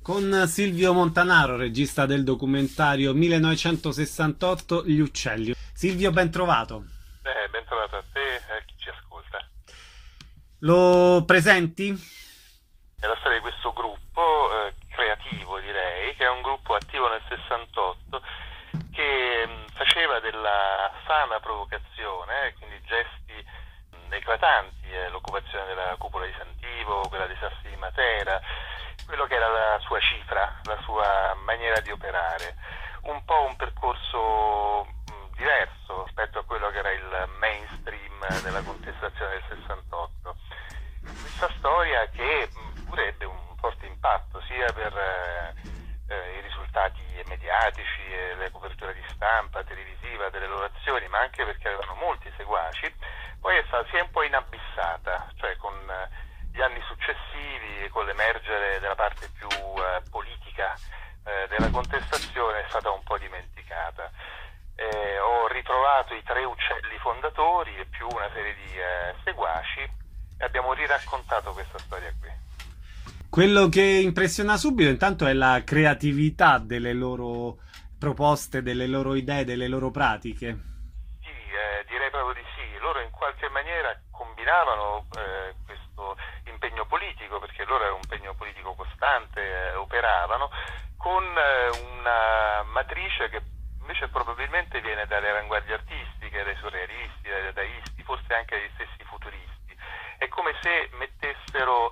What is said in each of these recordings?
con Silvio Montanaro, regista del documentario 1968 Gli uccelli. Silvio, ben trovato. Ben trovato a te e a chi ci ascolta. Lo presenti? È la storia di questo gruppo creativo, direi, che è un gruppo attivo nel 68 che faceva della sana provocazione, quindi gesti eclatanti, l'occupazione della cupola di Sant'Ivo, quella dei Sassi di Matera, quello che era la sua cifra, la sua maniera di operare. Un po' un percorso diverso rispetto a quello che era il mainstream della contestazione del 68. Questa storia che pure ebbe un forte impatto sia per i risultati mediatici e le coperture di stampa, televisiva delle loro azioni, ma anche perché avevano molti seguaci, poi si è un po' inabissata, cioè con gli anni successivi, con l'emergere della parte più politica della contestazione, è stata un po' dimenticata. Ho ritrovato i tre uccelli fondatori e più una serie di seguaci e abbiamo riraccontato questa storia qui. Quello che impressiona subito intanto è la creatività delle loro proposte, delle loro idee, delle loro pratiche. Sì, direi proprio di sì. Loro in qualche maniera combinavano questo impegno politico, perché loro era un impegno politico costante, operavano, con una matrice che invece probabilmente viene dalle avanguardie artistiche, dai surrealisti, dai dadaisti, forse anche dagli stessi futuristi. È come se mettessero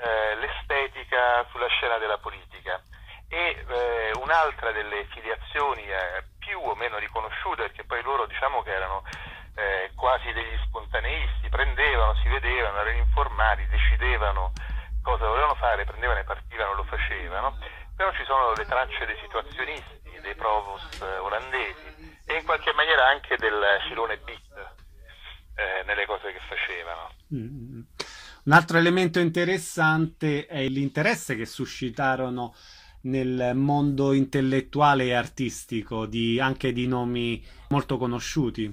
l'estetica sulla scena della politica. E un'altra delle filiazioni più o meno riconosciute, perché poi loro diciamo che erano quasi degli spontaneisti, prendevano, si vedevano, erano informati, decidevano cosa volevano fare, prendevano e partivano, lo facevano, però ci sono le tracce dei situazionisti, dei provost olandesi e in qualche maniera anche del filone beat nelle cose che facevano. Un altro elemento interessante è l'interesse che suscitarono nel mondo intellettuale e artistico anche di nomi molto conosciuti.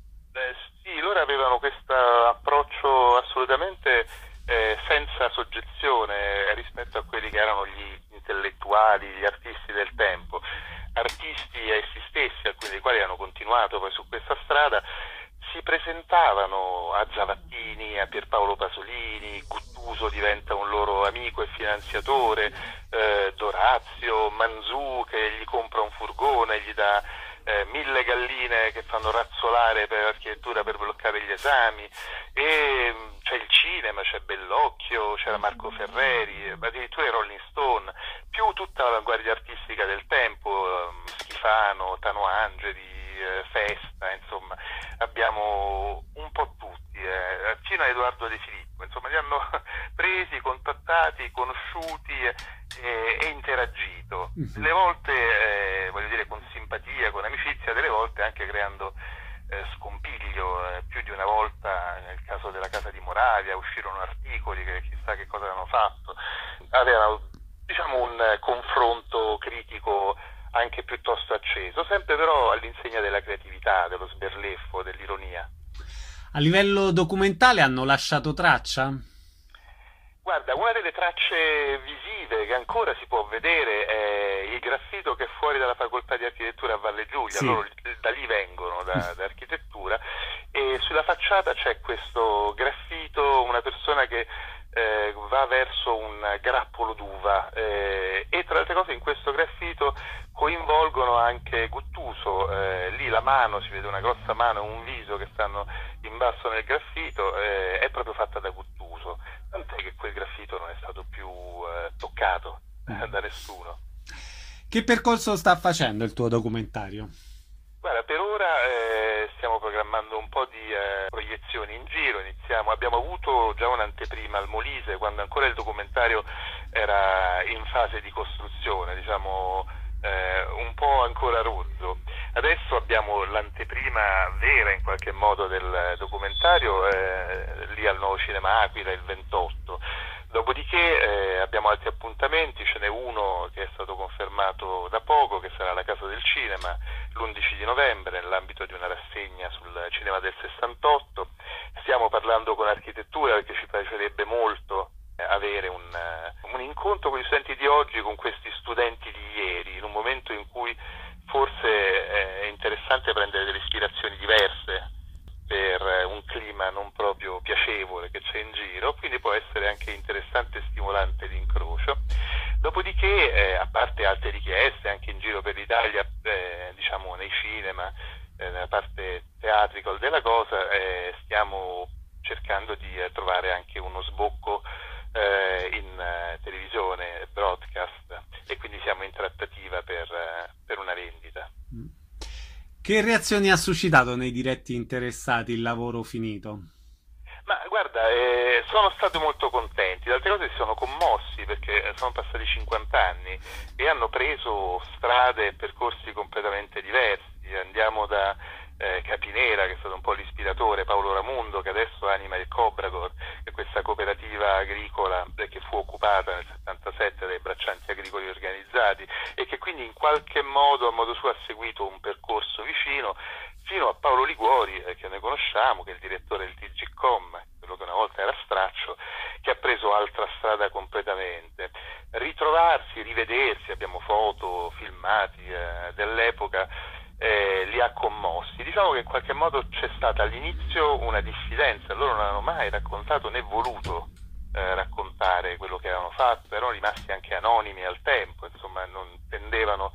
Sì, loro avevano questo approccio assolutamente senza soggezione rispetto a quelli che erano gli intellettuali, gli artisti del tempo. Artisti essi stessi, alcuni dei quali hanno continuato poi su questa strada, si presentavano a Zavattini, a Pierpaolo Pasolini, Guttuso diventa un loro amico e finanziatore, Dorazio, Manzù che gli compra un furgone, gli dà 1000 galline che fanno razzolare per l'architettura per bloccare gli esami, e c'è il cinema, c'è Bellocchio, c'era Marco Ferreri, addirittura i Rolling Stone, più tutta l'avanguardia artistica del tempo, Schifano, Tano Angeli, Festa, insomma abbiamo un po' tutti, fino a Edoardo De Filippo, insomma li hanno presi, contattati, conosciuti e interagito, delle volte voglio dire con simpatia, con amicizia, delle volte anche creando scompiglio, più di una volta nel caso della Casa di Moravia uscirono articoli che chissà che cosa avevano fatto, avevano diciamo un confronto critico anche piuttosto acceso, sempre però all'insegna della creatività, dello sberleffo, dell'ironia. A livello documentale hanno lasciato traccia? Guarda, una delle tracce visive che ancora si può vedere è il graffito che è fuori dalla facoltà di architettura a Valle Giulia, Sì. loro da lì vengono, da architettura, e sulla facciata c'è questo graffito, una persona che va verso un grappolo d'uva e tra le altre cose in questo graffito coinvolgono anche Guttuso, lì la mano, si vede una grossa mano e un viso che stanno in basso nel graffito, è proprio fatta da Guttuso, tant'è che quel graffito non è stato più toccato da nessuno. Che percorso sta facendo il tuo documentario? Guarda, per ora stiamo programmando un po' di proiezioni in giro, abbiamo avuto già un'anteprima al Molise quando ancora il documentario era in fase di costruzione, diciamo un po' ancora rozzo. Adesso abbiamo l'anteprima vera in qualche modo del documentario lì al Nuovo Cinema Aquila il 28. Dopodiché abbiamo altri appuntamenti, ce n'è uno che è stato confermato da poco, che sarà alla Casa del Cinema l'11 di novembre nell'ambito di una rassegna sul cinema del 68. Stiamo parlando con architettura perché ci piacerebbe molto avere un incontro con gli studenti di oggi, con questi Dopodiché, a parte altre richieste anche in giro per l'Italia, diciamo nei cinema, nella parte theatrical della cosa, stiamo cercando di trovare anche uno sbocco in televisione, broadcast, e quindi siamo in trattativa per una vendita. Che reazioni ha suscitato nei diretti interessati il lavoro finito? Ma guarda, sono stati molto contenti, d'altre cose si sono commossi perché sono passati 50 anni e hanno preso strade e percorsi completamente diversi. Andiamo da Capinera, che è stato un po' l'ispiratore, Paolo Ramundo, che adesso anima il Cobragor, che è questa cooperativa agricola che fu occupata nel 77 dai braccianti agricoli organizzati e che quindi in qualche modo, a modo suo, ha seguito un percorso vicino, fino a Paolo Liguori, che noi conosciamo, che è il direttore del TGCOM, quello che una volta era Straccio, che ha preso altra strada completamente. Ritrovarsi, rivedersi, abbiamo foto, filmati dell'epoca, li ha commossi. Diciamo che in qualche modo c'è stata all'inizio una diffidenza, loro non hanno mai raccontato né voluto raccontare quello che avevano fatto, erano rimasti anche anonimi al tempo, insomma non tendevano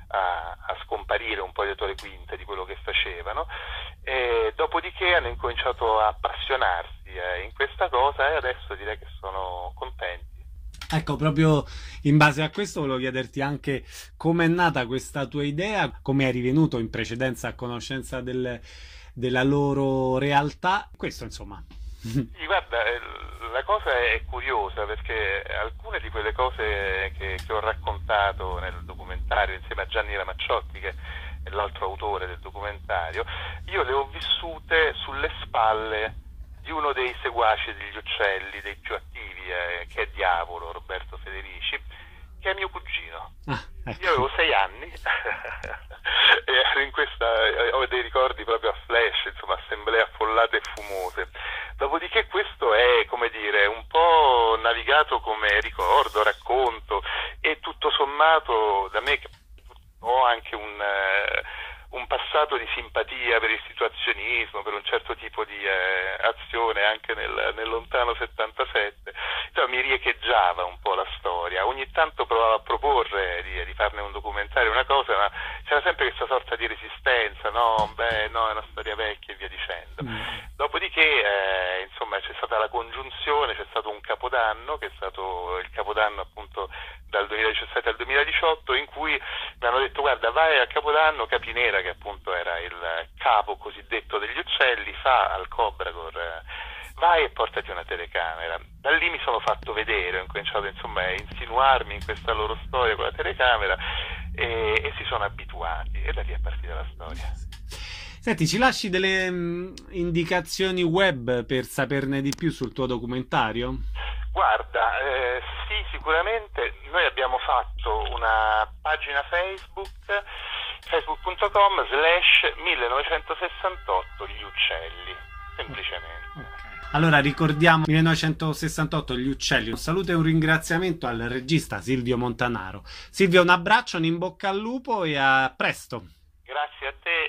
a scomparire un po' dietro le quinte di quello che facevano, e dopodiché hanno incominciato a appassionarsi in questa cosa e adesso direi che sono contenti. Ecco, proprio in base a questo volevo chiederti anche come è nata questa tua idea, come eri venuto in precedenza a conoscenza della loro realtà, questo insomma. Sì, guarda, la cosa è curiosa perché alcune di quelle cose che ho raccontato nel documentario insieme a Gianni Ramacciotti, che è l'altro autore del documentario, io le ho vissute sulle spalle di uno dei seguaci degli uccelli, dei più attivi, che è Diavolo, Roberto Federici, che è mio cugino. Ecco. Io avevo 6 anni e ero in questa, ho dei ricordi proprio a flash, insomma, assemblee affollate e fumose. Dopodiché questo è, come dire, un po' navigato come ricordo, racconto, e tutto sommato da me, che ho anche un passato di simpatia per il situazionismo, per un certo tipo di azione anche nel lontano 77, cioè, mi riecheggiava un po' la storia. Ogni tanto provavo a proporre di farne un documentario, una cosa, ma c'era sempre questa sorta di resistenza, no, è una storia vecchia e via dicendo. Dopodiché, insomma, c'è stata la congiunzione, c'è stato un capodanno, che è stato il capodanno appunto dal 2017 al 2018, in cui mi hanno detto: guarda, vai a Capodanno, Capinera, che appunto era il capo cosiddetto degli uccelli, fa al Cobragor, vai e portati una telecamera. Da lì mi sono fatto vedere, ho incominciato insomma a insinuarmi in questa loro storia con la telecamera e si sono abituati, e da lì è partita la storia. Senti, ci lasci delle indicazioni web per saperne di più sul tuo documentario? Guarda, sì, sicuramente. Noi abbiamo fatto una pagina Facebook, facebook.com/1968 gli uccelli, semplicemente. Okay. Allora ricordiamo 1968 gli uccelli. Un saluto e un ringraziamento al regista Silvio Montanaro. Silvio, un abbraccio, un in bocca al lupo e a presto. Grazie a te.